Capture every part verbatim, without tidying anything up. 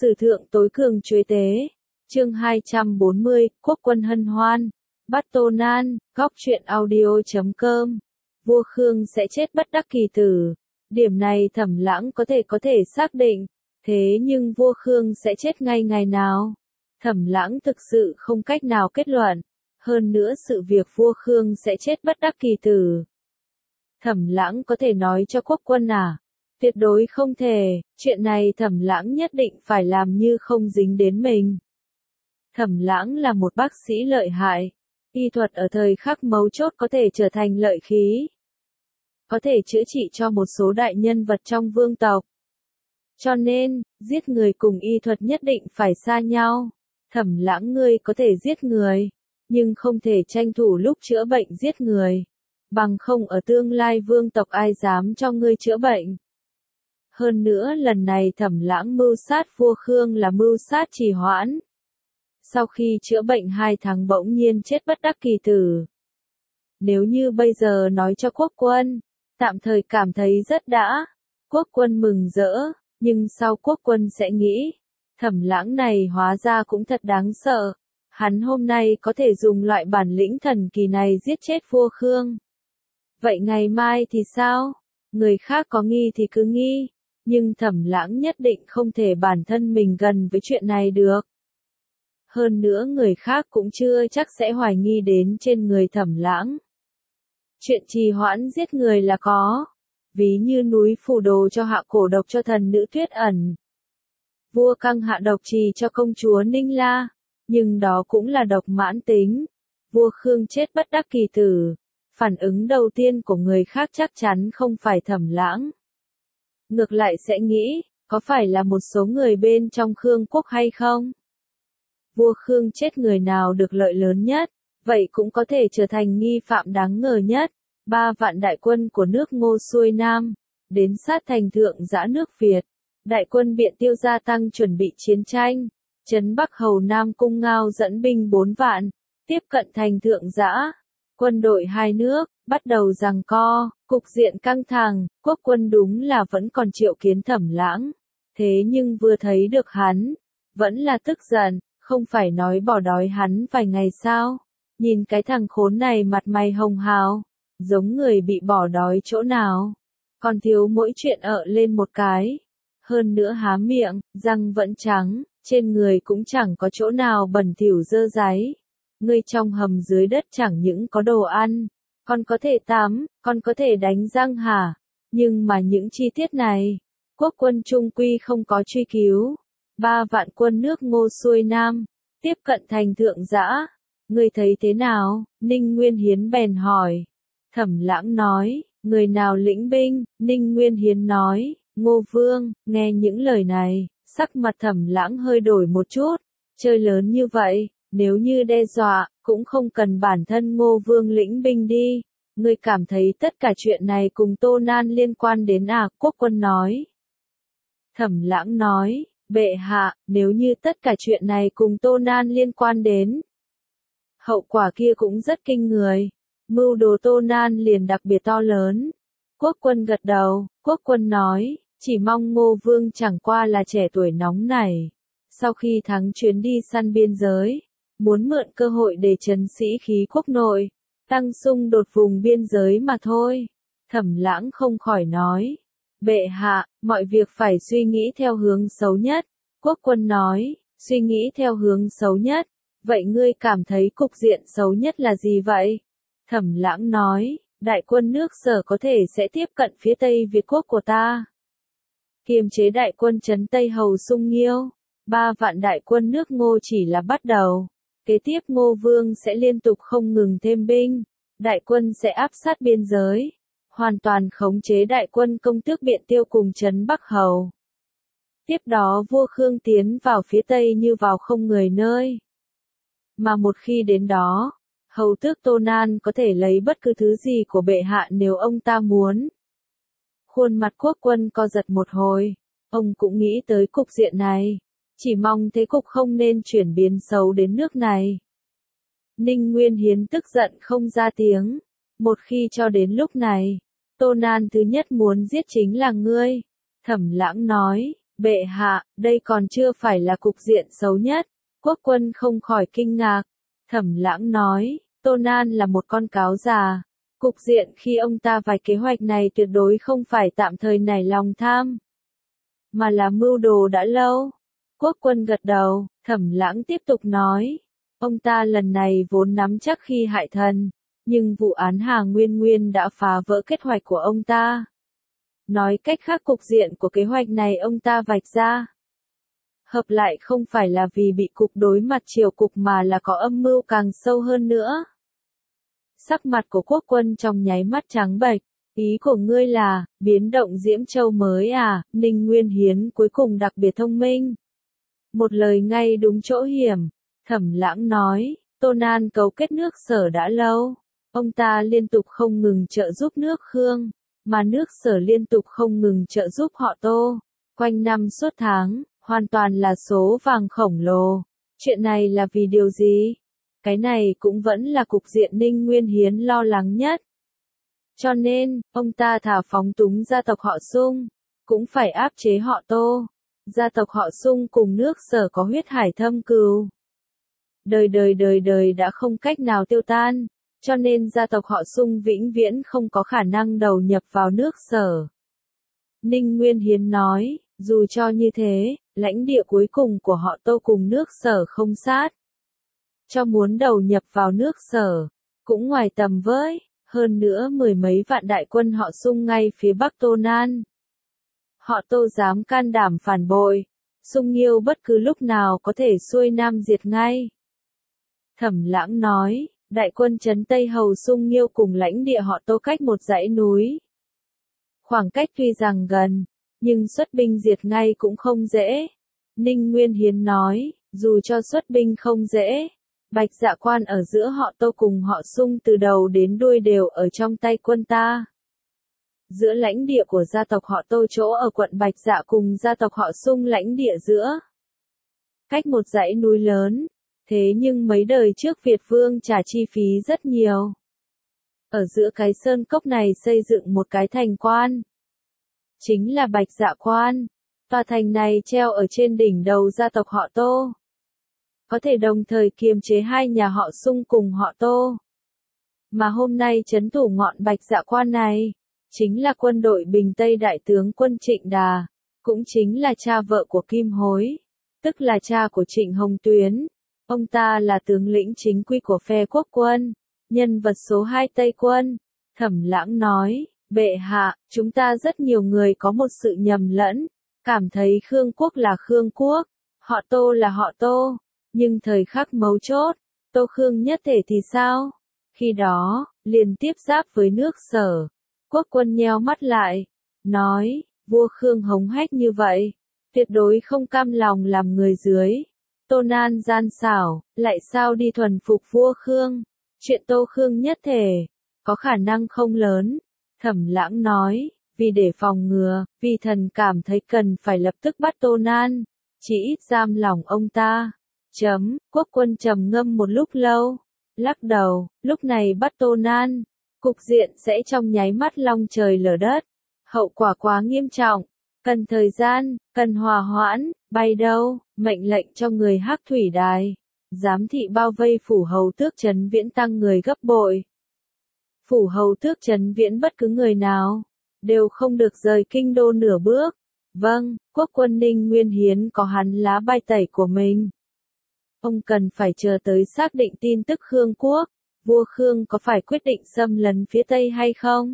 Sử thượng tối cường chuế tế. Chương hai trăm bốn mươi, Quốc quân hân hoan. Bắt Tô Nan, góc truyện audio chấm com. Vua Khương sẽ chết bất đắc kỳ tử. Điểm này Thẩm Lãng có thể có thể xác định. Thế nhưng vua Khương sẽ chết ngay ngày nào? Thẩm Lãng thực sự không cách nào kết luận. Hơn nữa sự việc vua Khương sẽ chết bất đắc kỳ tử. Thẩm Lãng có thể nói cho quốc quân à? Tuyệt đối không thể, chuyện này Thẩm Lãng nhất định phải làm như không dính đến mình. Thẩm Lãng là một bác sĩ lợi hại, y thuật ở thời khắc mấu chốt có thể trở thành lợi khí. Có thể chữa trị cho một số đại nhân vật trong vương tộc. Cho nên, giết người cùng y thuật nhất định phải xa nhau. Thẩm Lãng ngươi có thể giết người, nhưng không thể tranh thủ lúc chữa bệnh giết người. Bằng không ở tương lai vương tộc ai dám cho ngươi chữa bệnh. Hơn nữa lần này Thẩm Lãng mưu sát vua Khương là mưu sát trì hoãn. Sau khi chữa bệnh hai tháng bỗng nhiên chết bất đắc kỳ tử. Nếu như bây giờ nói cho quốc quân, tạm thời cảm thấy rất đã. Quốc quân mừng rỡ, nhưng sau quốc quân sẽ nghĩ, Thẩm Lãng này hóa ra cũng thật đáng sợ. Hắn hôm nay có thể dùng loại bản lĩnh thần kỳ này giết chết vua Khương. Vậy ngày mai thì sao? Người khác có nghi thì cứ nghi. Nhưng Thẩm Lãng nhất định không thể bản thân mình gần với chuyện này được. Hơn nữa người khác cũng chưa chắc sẽ hoài nghi đến trên người Thẩm Lãng. Chuyện trì hoãn giết người là có. Ví như núi phù đồ cho hạ cổ độc cho thần nữ Tuyết Ẩn. Vua Căng hạ độc trì cho công chúa Ninh La. Nhưng đó cũng là độc mãn tính. Vua Khương chết bất đắc kỳ tử. Phản ứng đầu tiên của người khác chắc chắn không phải Thẩm Lãng. Ngược lại sẽ nghĩ, có phải là một số người bên trong Khương quốc hay không? Vua Khương chết người nào được lợi lớn nhất, vậy cũng có thể trở thành nghi phạm đáng ngờ nhất. Ba vạn đại quân của nước Ngô xuôi Nam, đến sát thành Thượng Dã nước Việt. Đại quân Biện Tiêu gia tăng chuẩn bị chiến tranh. Trấn Bắc Hầu Nam Cung Ngao dẫn binh bốn vạn, tiếp cận thành Thượng Dã. Quân đội hai nước, bắt đầu giằng co, cục diện căng thẳng, quốc quân đúng là vẫn còn triệu kiến Thẩm Lãng. Thế nhưng vừa thấy được hắn, vẫn là tức giận, không phải nói bỏ đói hắn vài ngày sao. Nhìn cái thằng khốn này mặt mày hồng hào, giống người bị bỏ đói chỗ nào. Còn thiếu mỗi chuyện ợ lên một cái. Hơn nữa há miệng, răng vẫn trắng, trên người cũng chẳng có chỗ nào bẩn thỉu dơ dáy. Ngươi trong hầm dưới đất chẳng những có đồ ăn, còn có thể tắm, còn có thể đánh răng hả? Nhưng mà những chi tiết này, quốc quân trung quy không có truy cứu. Ba vạn quân nước Ngô xuôi Nam, tiếp cận thành Thượng Dã. Ngươi thấy thế nào? Ninh Nguyên Hiến bèn hỏi. Thẩm Lãng nói, người nào lĩnh binh? Ninh Nguyên Hiến nói, Ngô Vương. Nghe những lời này, sắc mặt Thẩm Lãng hơi đổi một chút. Chơi lớn như vậy, nếu như đe dọa, cũng không cần bản thân Ngô Vương lĩnh binh đi. Ngươi cảm thấy tất cả chuyện này cùng Tô Nan liên quan đến à? Quốc quân nói. Thẩm Lãng nói, bệ hạ, nếu như tất cả chuyện này cùng Tô Nan liên quan đến, hậu quả kia cũng rất kinh người. Mưu đồ Tô Nan liền đặc biệt to lớn. Quốc quân gật đầu, quốc quân nói, chỉ mong Ngô Vương chẳng qua là trẻ tuổi nóng nảy. Sau khi thắng chuyến đi săn biên giới, muốn mượn cơ hội để trấn sĩ khí quốc nội, tăng xung đột vùng biên giới mà thôi. Thẩm Lãng không khỏi nói, bệ hạ, mọi việc phải suy nghĩ theo hướng xấu nhất. Quốc quân nói, suy nghĩ theo hướng xấu nhất. Vậy ngươi cảm thấy cục diện xấu nhất là gì vậy? Thẩm Lãng nói, đại quân nước Sở có thể sẽ tiếp cận phía Tây Việt quốc của ta. Kiềm chế đại quân trấn Tây Hầu Sung Nghiêu. Ba vạn đại quân nước Ngô chỉ là bắt đầu. Kế tiếp Ngô Vương sẽ liên tục không ngừng thêm binh. Đại quân sẽ áp sát biên giới. Hoàn toàn khống chế đại quân công tước Biện Tiêu cùng trấn Bắc Hầu. Tiếp đó vua Khương tiến vào phía Tây như vào không người nơi. Mà một khi đến đó, hầu tước Tô Nan có thể lấy bất cứ thứ gì của bệ hạ nếu ông ta muốn. Khuôn mặt quốc quân co giật một hồi. Ông cũng nghĩ tới cục diện này. Chỉ mong thế cục không nên chuyển biến xấu đến nước này. Ninh Nguyên Hiến tức giận không ra tiếng. Một khi cho đến lúc này, Tô Nan thứ nhất muốn giết chính là ngươi. Thẩm Lãng nói, Bệ hạ, đây còn chưa phải là cục diện xấu nhất. Quốc quân không khỏi kinh ngạc. Thẩm Lãng nói, Tô Nan là một con cáo già. Cục diện khi ông ta vạch kế hoạch này tuyệt đối không phải tạm thời nảy lòng tham, mà là mưu đồ đã lâu. Quốc quân gật đầu, Thẩm Lãng tiếp tục nói, ông ta lần này vốn nắm chắc khi hại thần, nhưng vụ án Hà Nguyên Nguyên đã phá vỡ kế hoạch của ông ta. Nói cách khác cục diện của kế hoạch này ông ta vạch ra, hợp lại không phải là vì bị cục đối mặt triều cục mà là có âm mưu càng sâu hơn nữa. Sắc mặt của quốc quân trong nháy mắt trắng bệch, ý của ngươi là, biến động Diễm Châu mới à, Ninh Nguyên Hiến cuối cùng đặc biệt thông minh. Một lời ngay đúng chỗ hiểm, Thẩm Lãng nói, Tô Nan cấu kết nước Sở đã lâu, ông ta liên tục không ngừng trợ giúp nước Khương, mà nước Sở liên tục không ngừng trợ giúp họ Tô, quanh năm suốt tháng, hoàn toàn là số vàng khổng lồ. Chuyện này là vì điều gì? Cái này cũng vẫn là cục diện Ninh Nguyên Hiến lo lắng nhất. Cho nên, ông ta thả phóng túng gia tộc họ Sung, cũng phải áp chế họ Tô. Gia tộc họ Sung cùng nước Sở có huyết hải thâm cừu. Đời đời đời đời đã không cách nào tiêu tan, cho nên gia tộc họ Sung vĩnh viễn không có khả năng đầu nhập vào nước Sở. Ninh Nguyên Hiến nói, dù cho như thế, lãnh địa cuối cùng của họ Tô cùng nước Sở không sát. Cho muốn đầu nhập vào nước Sở, cũng ngoài tầm với, hơn nữa mười mấy vạn đại quân họ Sung ngay phía bắc Tô Nan. Họ Tô dám can đảm phản bội, Sung Nghiêu bất cứ lúc nào có thể xuôi nam diệt ngay. Thẩm Lãng nói, đại quân trấn Tây Hầu Sung Nghiêu cùng lãnh địa họ Tô cách một dãy núi. Khoảng cách tuy rằng gần, nhưng xuất binh diệt ngay cũng không dễ. Ninh Nguyên Hiến nói, dù cho xuất binh không dễ, Bạch Dạ Quan ở giữa họ Tô cùng họ Sung từ đầu đến đuôi đều ở trong tay quân ta. Giữa lãnh địa của gia tộc họ Tô chỗ ở quận Bạch Dạ cùng gia tộc họ Sung lãnh địa giữa, cách một dãy núi lớn, thế nhưng mấy đời trước Việt Vương trả chi phí rất nhiều. Ở giữa cái sơn cốc này xây dựng một cái thành quan, chính là Bạch Dạ Quan. Tòa thành này treo ở trên đỉnh đầu gia tộc họ Tô, có thể đồng thời kiềm chế hai nhà họ Sung cùng họ Tô. Mà hôm nay trấn thủ ngọn Bạch Dạ Quan này, chính là quân đội Bình Tây đại tướng quân Trịnh Đà, cũng chính là cha vợ của Kim Hối, tức là cha của Trịnh Hồng Tuyến. Ông ta là tướng lĩnh chính quy của phe quốc quân, nhân vật số hai Tây quân. Thẩm Lãng nói, bệ hạ, chúng ta rất nhiều người có một sự nhầm lẫn, cảm thấy Khương quốc là Khương quốc, họ Tô là họ Tô, nhưng thời khắc mấu chốt, Tô Khương nhất thể thì sao? Khi đó, liền tiếp giáp với nước Sở. Quốc quân nheo mắt lại, nói, vua Khương hống hách như vậy, tuyệt đối không cam lòng làm người dưới. Tô Nan gian xảo, lại sao đi thuần phục vua Khương? Chuyện Tô Khương nhất thể, có khả năng không lớn. Thẩm Lãng nói, vì để phòng ngừa, vì thần cảm thấy cần phải lập tức bắt Tô Nan, chỉ ít giam lòng ông ta. Chấm, quốc quân trầm ngâm một lúc lâu, lắc đầu, lúc này bắt Tô Nan, cục diện sẽ trong nháy mắt long trời lở đất, hậu quả quá nghiêm trọng, cần thời gian, cần hòa hoãn, bay đâu, mệnh lệnh cho người Hắc Thủy Đài, giám thị bao vây phủ hầu tước Trấn Viễn tăng người gấp bội. Phủ hầu tước Trấn Viễn bất cứ người nào, đều không được rời kinh đô nửa bước. Vâng, quốc quân Ninh Nguyên Hiến có hắn lá bài tẩy của mình. Ông cần phải chờ tới xác định tin tức Khương quốc, vua Khương có phải quyết định xâm lấn phía Tây hay không?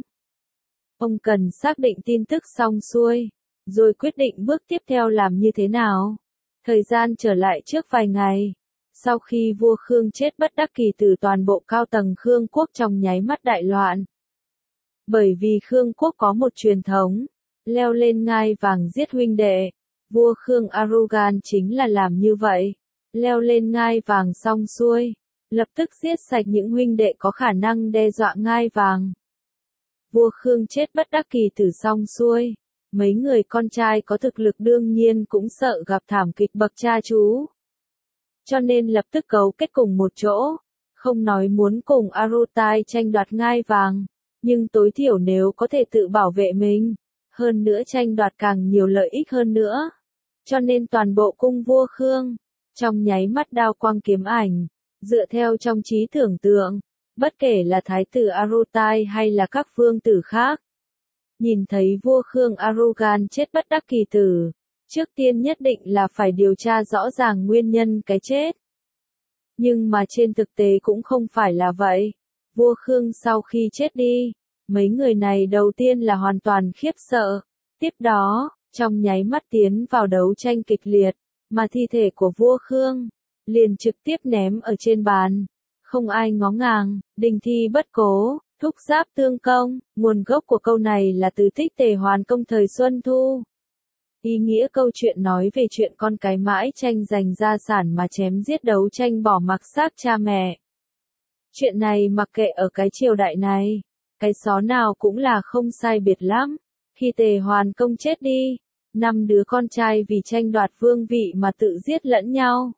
Ông cần xác định tin tức xong xuôi, rồi quyết định bước tiếp theo làm như thế nào. Thời gian trở lại trước vài ngày, sau khi vua Khương chết bất đắc kỳ tử toàn bộ cao tầng Khương quốc trong nháy mắt đại loạn. Bởi vì Khương quốc có một truyền thống, leo lên ngai vàng giết huynh đệ, vua Khương Arugan chính là làm như vậy. Leo lên ngai vàng xong xuôi, lập tức giết sạch những huynh đệ có khả năng đe dọa ngai vàng. Vua Khương chết bất đắc kỳ tử xong xuôi, mấy người con trai có thực lực đương nhiên cũng sợ gặp thảm kịch bậc cha chú. Cho nên lập tức cấu kết cùng một chỗ, không nói muốn cùng Arutai tranh đoạt ngai vàng, nhưng tối thiểu nếu có thể tự bảo vệ mình, hơn nữa tranh đoạt càng nhiều lợi ích hơn nữa, cho nên toàn bộ cung vua Khương, trong nháy mắt đao quang kiếm ảnh, dựa theo trong trí tưởng tượng, bất kể là thái tử Arutai hay là các vương tử khác. Nhìn thấy vua Khương Arugan chết bất đắc kỳ tử, trước tiên nhất định là phải điều tra rõ ràng nguyên nhân cái chết. Nhưng mà trên thực tế cũng không phải là vậy. Vua Khương sau khi chết đi, mấy người này đầu tiên là hoàn toàn khiếp sợ. Tiếp đó, trong nháy mắt tiến vào đấu tranh kịch liệt, mà thi thể của vua Khương liền trực tiếp ném ở trên bàn. Không ai ngó ngàng, đình thi bất cố, thúc giáp tương công. Nguồn gốc của câu này là từ Tích Tề Hoàn Công thời Xuân Thu. Ý nghĩa câu chuyện nói về chuyện con cái mãi tranh giành gia sản mà chém giết đấu tranh bỏ mặc xác cha mẹ. Chuyện này mặc kệ ở cái triều đại này, cái xó nào cũng là không sai biệt lắm. Khi Tề Hoàn Công chết đi, năm đứa con trai vì tranh đoạt vương vị mà tự giết lẫn nhau.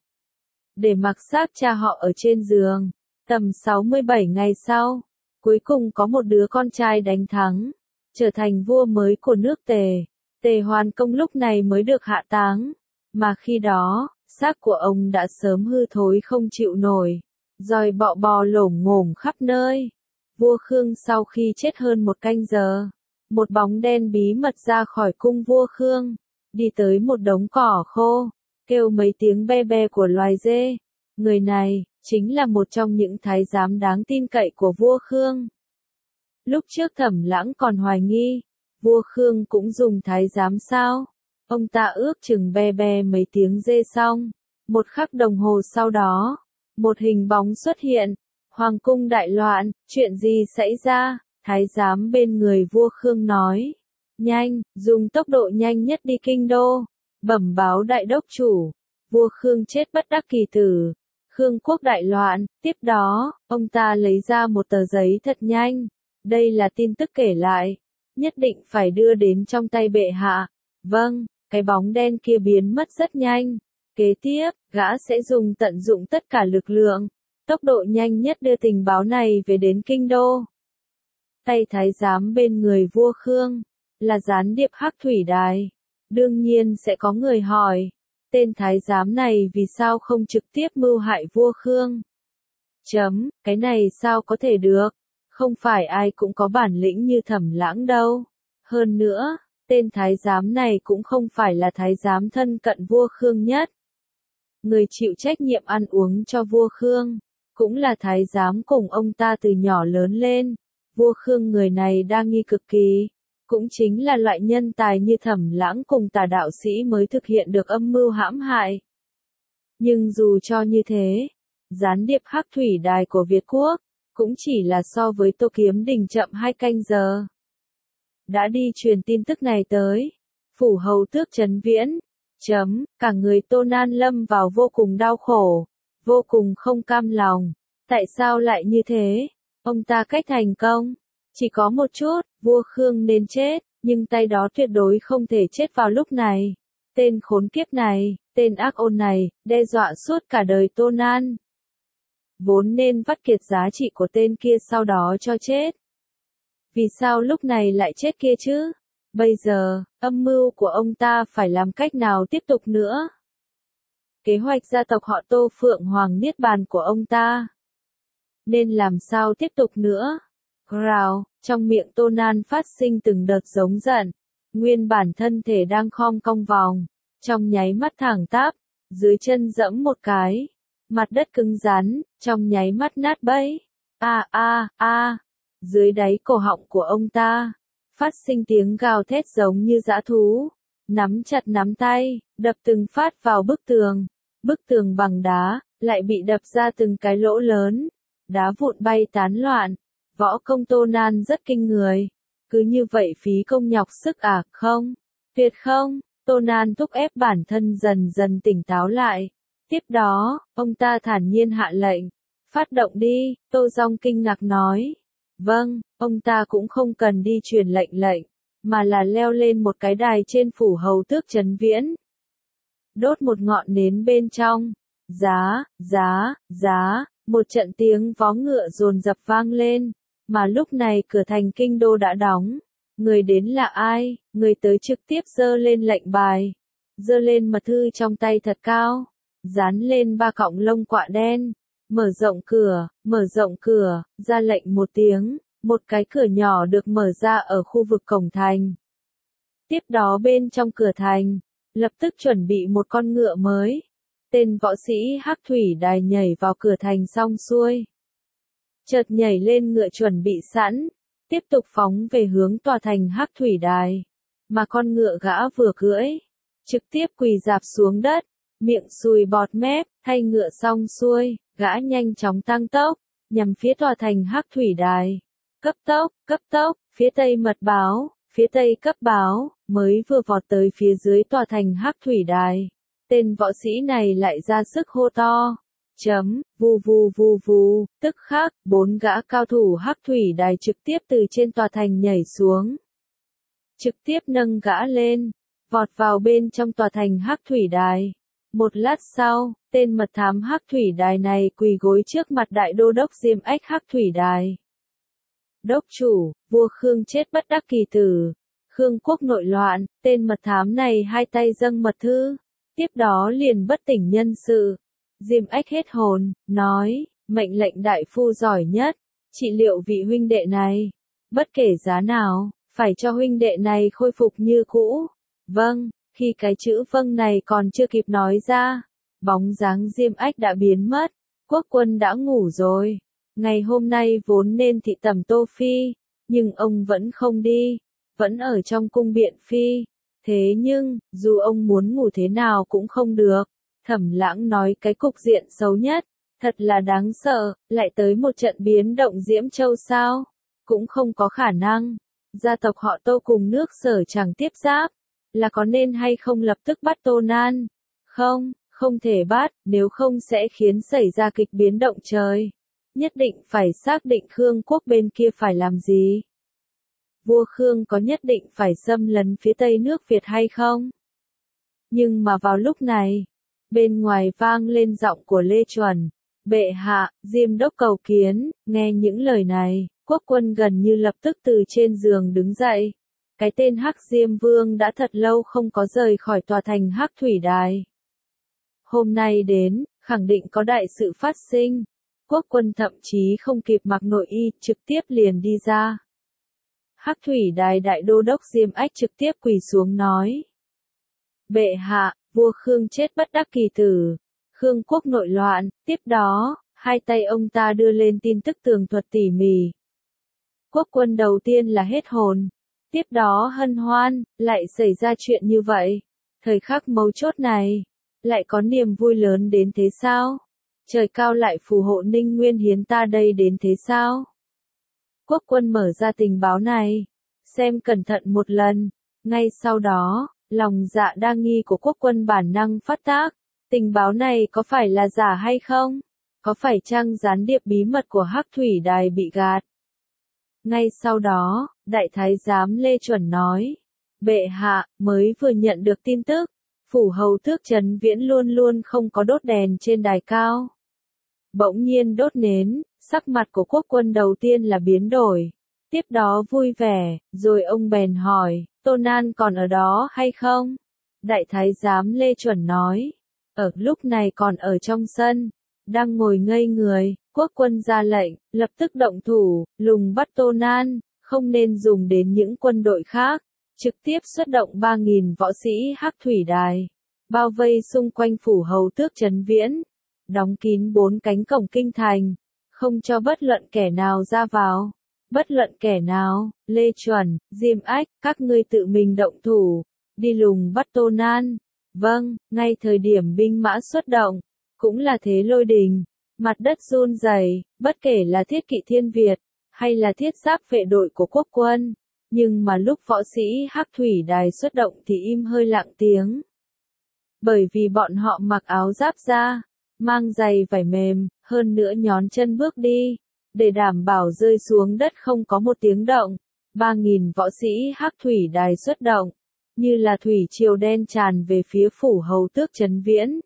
Để mặc xác cha họ ở trên giường, tầm sáu mươi bảy ngày sau, cuối cùng có một đứa con trai đánh thắng, trở thành vua mới của nước Tề. Tề Hoàn Công lúc này mới được hạ táng, mà khi đó, xác của ông đã sớm hư thối không chịu nổi, rồi bọ bò lổm ngổm khắp nơi. Vua Khương sau khi chết hơn một canh giờ, một bóng đen bí mật ra khỏi cung vua Khương, đi tới một đống cỏ khô, kêu mấy tiếng be be của loài dê. Người này, chính là một trong những thái giám đáng tin cậy của vua Khương. Lúc trước Thẩm Lãng còn hoài nghi, vua Khương cũng dùng thái giám sao? Ông ta ước chừng be be mấy tiếng dê xong, một khắc đồng hồ sau đó, một hình bóng xuất hiện, hoàng cung đại loạn, chuyện gì xảy ra? Thái giám bên người vua Khương nói, nhanh, dùng tốc độ nhanh nhất đi kinh đô, bẩm báo đại đốc chủ, vua Khương chết bất đắc kỳ tử, Khương quốc đại loạn. Tiếp đó, ông ta lấy ra một tờ giấy thật nhanh, đây là tin tức kể lại, nhất định phải đưa đến trong tay bệ hạ. Vâng, cái bóng đen kia biến mất rất nhanh, kế tiếp, gã sẽ dùng tận dụng tất cả lực lượng, tốc độ nhanh nhất đưa tình báo này về đến kinh đô. Tay thái giám bên người vua Khương, là gián điệp Hắc Thủy Đài. Đương nhiên sẽ có người hỏi, tên thái giám này vì sao không trực tiếp mưu hại vua Khương? Chấm, cái này sao có thể được, không phải ai cũng có bản lĩnh như Thẩm Lãng đâu. Hơn nữa, tên thái giám này cũng không phải là thái giám thân cận vua Khương nhất. Người chịu trách nhiệm ăn uống cho vua Khương, cũng là thái giám cùng ông ta từ nhỏ lớn lên. Vua Khương người này đa nghi cực kỳ, cũng chính là loại nhân tài như Thẩm Lãng cùng Tà đạo sĩ mới thực hiện được âm mưu hãm hại. Nhưng dù cho như thế, gián điệp Hắc Thủy Đài của Việt Quốc, cũng chỉ là so với Tô Kiếm Đình chậm hai canh giờ. Đã đi truyền tin tức này tới, phủ hầu tước Trấn Viễn, chấm, cả người Tô Nan lâm vào vô cùng đau khổ, vô cùng không cam lòng. Tại sao lại như thế? Ông ta cách thành công, chỉ có một chút, vua Khương nên chết, nhưng tay đó tuyệt đối không thể chết vào lúc này. Tên khốn kiếp này, tên ác ôn này, đe dọa suốt cả đời Tô Nan. Vốn nên vắt kiệt giá trị của tên kia sau đó cho chết. Vì sao lúc này lại chết kia chứ? Bây giờ, âm mưu của ông ta phải làm cách nào tiếp tục nữa? Kế hoạch gia tộc họ Tô Phượng Hoàng Niết Bàn của ông ta nên làm sao tiếp tục nữa? Rào, trong miệng Tô Nan phát sinh từng đợt giống giận. Nguyên bản thân thể đang khom cong vòng, trong nháy mắt thẳng tắp, dưới chân dẫm một cái, mặt đất cứng rắn, trong nháy mắt nát bấy. A a a, dưới đáy cổ họng của ông ta, phát sinh tiếng gào thét giống như dã thú, nắm chặt nắm tay, đập từng phát vào bức tường. Bức tường bằng đá, lại bị đập ra từng cái lỗ lớn, đá vụn bay tán loạn. Võ công Tô Nan rất kinh người, cứ như vậy phí công nhọc sức à, không? Tuyệt không? Tô Nan thúc ép bản thân dần dần tỉnh táo lại. Tiếp đó, ông ta thản nhiên hạ lệnh, phát động đi. Tô Dong kinh ngạc nói, vâng. Ông ta cũng không cần đi truyền lệnh lệnh, mà là leo lên một cái đài trên phủ hầu tước Trấn Viễn, đốt một ngọn nến bên trong. Giá, giá, giá, một trận tiếng vó ngựa dồn dập vang lên, mà lúc này cửa thành kinh đô đã đóng. Người đến là ai? Người tới trực tiếp giơ lên lệnh bài. giơ lên mật thư trong tay thật cao, dán lên ba cọng lông quạ đen, mở rộng cửa, mở rộng cửa, ra lệnh một tiếng, một cái cửa nhỏ được mở ra ở khu vực cổng thành. Tiếp đó bên trong cửa thành, lập tức chuẩn bị một con ngựa mới. Tên võ sĩ Hắc Thủy Đài nhảy vào cửa thành xong xuôi, chợt nhảy lên ngựa chuẩn bị sẵn, tiếp tục phóng về hướng tòa thành Hắc Thủy Đài, mà con ngựa gã vừa cưỡi, trực tiếp quỳ rạp xuống đất, miệng sùi bọt mép, thay ngựa xong xuôi, gã nhanh chóng tăng tốc, nhằm phía tòa thành Hắc Thủy Đài. Cấp tốc, cấp tốc, phía tây mật báo, phía tây cấp báo, mới vừa vọt tới phía dưới tòa thành Hắc Thủy Đài. Tên võ sĩ này lại ra sức hô to. Chấm, vù vù vù vù, tức khắc, bốn gã cao thủ Hắc Thủy Đài trực tiếp từ trên tòa thành nhảy xuống. Trực tiếp nâng gã lên, vọt vào bên trong tòa thành Hắc Thủy Đài. Một lát sau, tên mật thám Hắc Thủy Đài này quỳ gối trước mặt đại đô đốc Diêm Ách Hắc Thủy Đài. Đốc chủ, vua Khương chết bất đắc kỳ tử. Khương quốc nội loạn, tên mật thám này hai tay dâng mật thư, tiếp đó liền bất tỉnh nhân sự. Diêm Ách hết hồn, nói, mệnh lệnh đại phu giỏi nhất, trị liệu vị huynh đệ này. Bất kể giá nào, phải cho huynh đệ này khôi phục như cũ. Vâng, khi cái chữ vâng này còn chưa kịp nói ra, bóng dáng Diêm Ách đã biến mất, quốc quân đã ngủ rồi. Ngày hôm nay vốn nên thị tẩm Tô Phi, nhưng ông vẫn không đi, vẫn ở trong cung Biện Phi. Thế nhưng, dù ông muốn ngủ thế nào cũng không được. Thẩm Lãng nói cái cục diện xấu nhất, thật là đáng sợ, lại tới một trận biến động Diễm Châu sao? Cũng không có khả năng. Gia tộc họ Tô cùng nước Sở chẳng tiếp giáp, là có nên hay không lập tức bắt Tô Nan? Không, không thể bắt, nếu không sẽ khiến xảy ra kịch biến động trời. Nhất định phải xác định Khương quốc bên kia phải làm gì. Vua Khương có nhất định phải xâm lấn phía tây nước Việt hay không? Nhưng mà vào lúc này, bên ngoài vang lên giọng của Lê Chuẩn. Bệ hạ, Diêm đốc cầu kiến. Nghe những lời này, quốc quân gần như lập tức từ trên giường đứng dậy. Cái tên Hắc Diêm Vương đã thật lâu không có rời khỏi tòa thành Hắc Thủy Đài. Hôm nay đến, khẳng định có đại sự phát sinh. Quốc quân thậm chí không kịp mặc nội y, trực tiếp liền đi ra. Hắc Thủy Đài đại đô đốc Diêm Ách trực tiếp quỳ xuống nói. Bệ hạ, vua Khương chết bất đắc kỳ tử. Khương quốc nội loạn, tiếp đó, hai tay ông ta đưa lên tin tức tường thuật tỉ mỉ. Quốc quân đầu tiên là hết hồn. Tiếp đó hân hoan, lại xảy ra chuyện như vậy. Thời khắc mấu chốt này, lại có niềm vui lớn đến thế sao? Trời cao lại phù hộ Ninh Nguyên Hiến ta đây đến thế sao? Quốc quân mở ra tình báo này, xem cẩn thận một lần, ngay sau đó, lòng dạ đa nghi của quốc quân bản năng phát tác, tình báo này có phải là giả hay không? Có phải chăng gián điệp bí mật của Hắc Thủy Đài bị gạt? Ngay sau đó, Đại Thái giám Lê Chuẩn nói, bệ hạ, mới vừa nhận được tin tức, phủ hầu tước Trấn Viễn luôn luôn không có đốt đèn trên đài cao. Bỗng nhiên đốt nến, sắc mặt của quốc quân đầu tiên là biến đổi, tiếp đó vui vẻ, rồi ông bèn hỏi, Tô Nan còn ở đó hay không? Đại Thái giám Lê Chuẩn nói, ở lúc này còn ở trong sân, đang ngồi ngây người, quốc quân ra lệnh, lập tức động thủ, lùng bắt Tô Nan, không nên dùng đến những quân đội khác, trực tiếp xuất động ba nghìn võ sĩ Hắc Thủy Đài, bao vây xung quanh phủ hầu tước Trấn Viễn, đóng kín bốn cánh cổng kinh thành, không cho bất luận kẻ nào ra vào. Bất luận kẻ nào, Lê Chuẩn, Diêm Ách, các ngươi tự mình động thủ, đi lùng bắt Tô Nan. Vâng, ngay thời điểm binh mã xuất động, cũng là thế lôi đình, mặt đất run rẩy, bất kể là thiết kỵ thiên Việt, hay là thiết giáp vệ đội của quốc quân. Nhưng mà lúc võ sĩ Hắc Thủy Đài xuất động thì im hơi lặng tiếng. Bởi vì bọn họ mặc áo giáp da, mang giày vải mềm, hơn nữa nhón chân bước đi, để đảm bảo rơi xuống đất không có một tiếng động. Ba nghìn võ sĩ Hắc Thủy Đài xuất động, như là thủy triều đen tràn về phía phủ hầu tước Trấn Viễn.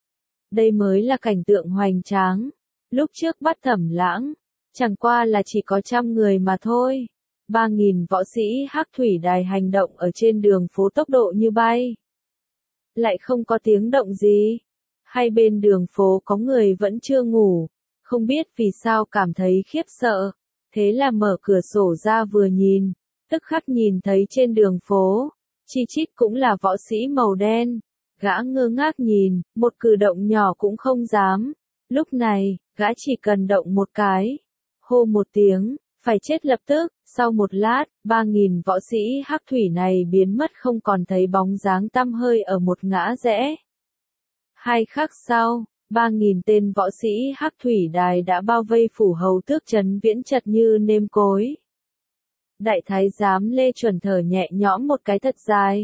Đây mới là cảnh tượng hoành tráng. Lúc trước bắt Thẩm Lãng, chẳng qua là chỉ có trăm người mà thôi. Ba nghìn võ sĩ Hắc Thủy Đài hành động ở trên đường phố tốc độ như bay. lại không có tiếng động gì. Hai bên đường phố có người vẫn chưa ngủ, không biết vì sao cảm thấy khiếp sợ, thế là mở cửa sổ ra vừa nhìn, tức khắc nhìn thấy trên đường phố, chi chít cũng là võ sĩ màu đen. Gã ngơ ngác nhìn, một cử động nhỏ cũng không dám. Lúc này, gã chỉ cần động một cái, hô một tiếng, phải chết lập tức. Sau một lát, ba nghìn võ sĩ hắc thủy này biến mất không còn thấy bóng dáng tăm hơi ở một ngã rẽ. Hai khắc sau, ba nghìn tên võ sĩ hắc thủy đài đã bao vây phủ hầu tước trấn viễn chật như nêm cối. Đại thái giám Lê Chuẩn thở nhẹ nhõm một cái thật dài.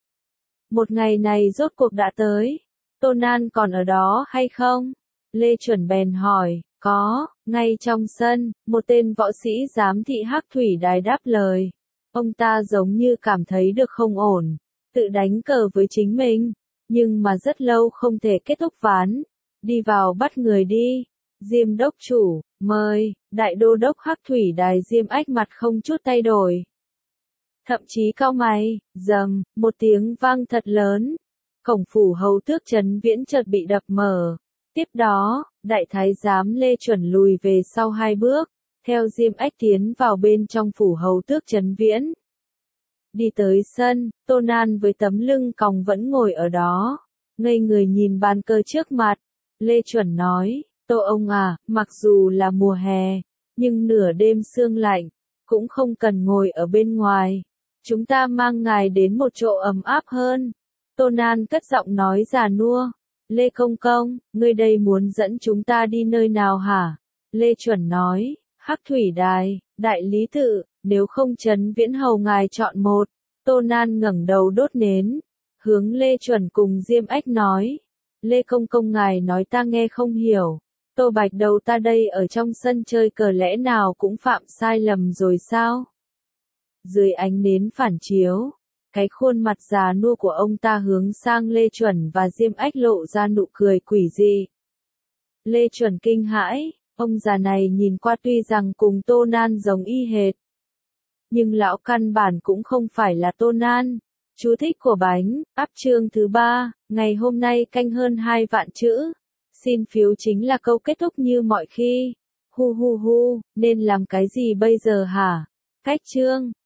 Một ngày này rốt cuộc đã tới. Tô Nan còn ở đó hay không? Lê Chuẩn bèn hỏi. Có, ngay trong sân, một tên võ sĩ giám thị hắc thủy đài đáp lời. Ông ta giống như cảm thấy được không ổn, tự đánh cờ với chính mình, nhưng mà rất lâu không thể kết thúc ván. Đi vào bắt người đi. Diêm đốc chủ, mời. Đại đô đốc hắc thủy đài Diêm Ách mặt không chút thay đổi. Thậm chí cau mày, rầm, một tiếng vang thật lớn. Cổng phủ hầu tước trấn viễn chợt bị đập mở. Tiếp đó, đại thái giám Lê Chuẩn lùi về sau hai bước, theo Diêm Ách tiến vào bên trong phủ hầu tước trấn viễn. Đi tới sân, Tô Nan với tấm lưng còng vẫn ngồi ở đó, ngây người nhìn bàn cờ trước mặt. Lê Chuẩn nói, Tô ông à, mặc dù là mùa hè, nhưng nửa đêm sương lạnh, cũng không cần ngồi ở bên ngoài. Chúng ta mang ngài đến một chỗ ấm áp hơn. Tô Nan cất giọng nói già nua. Lê Công Công, ngươi đây muốn dẫn chúng ta đi nơi nào hả? Lê Chuẩn nói, hắc thủy đài, đại lý tự, nếu không trấn viễn hầu ngài chọn một. Tô Nan ngẩng đầu đốt nến, hướng Lê Chuẩn cùng Diêm Ách nói. Lê Công Công ngài nói ta nghe không hiểu. Tô Bạch Đầu ta đây ở trong sân chơi cờ lẽ nào cũng phạm sai lầm rồi sao? Dưới ánh nến phản chiếu, cái khuôn mặt già nua của ông ta hướng sang Lê Chuẩn và Diêm Ách lộ ra nụ cười quỷ dị. Lê Chuẩn kinh hãi, ông già này nhìn qua tuy rằng cùng Tô Nan giống y hệt, nhưng lão căn bản cũng không phải là Tô Nan. Chú thích của bánh, áp chương thứ ba, ngày hôm nay canh hơn hai vạn chữ. Xin phiếu chính là câu kết thúc như mọi khi. Hu hu hu, nên làm cái gì bây giờ hả? Cách chương.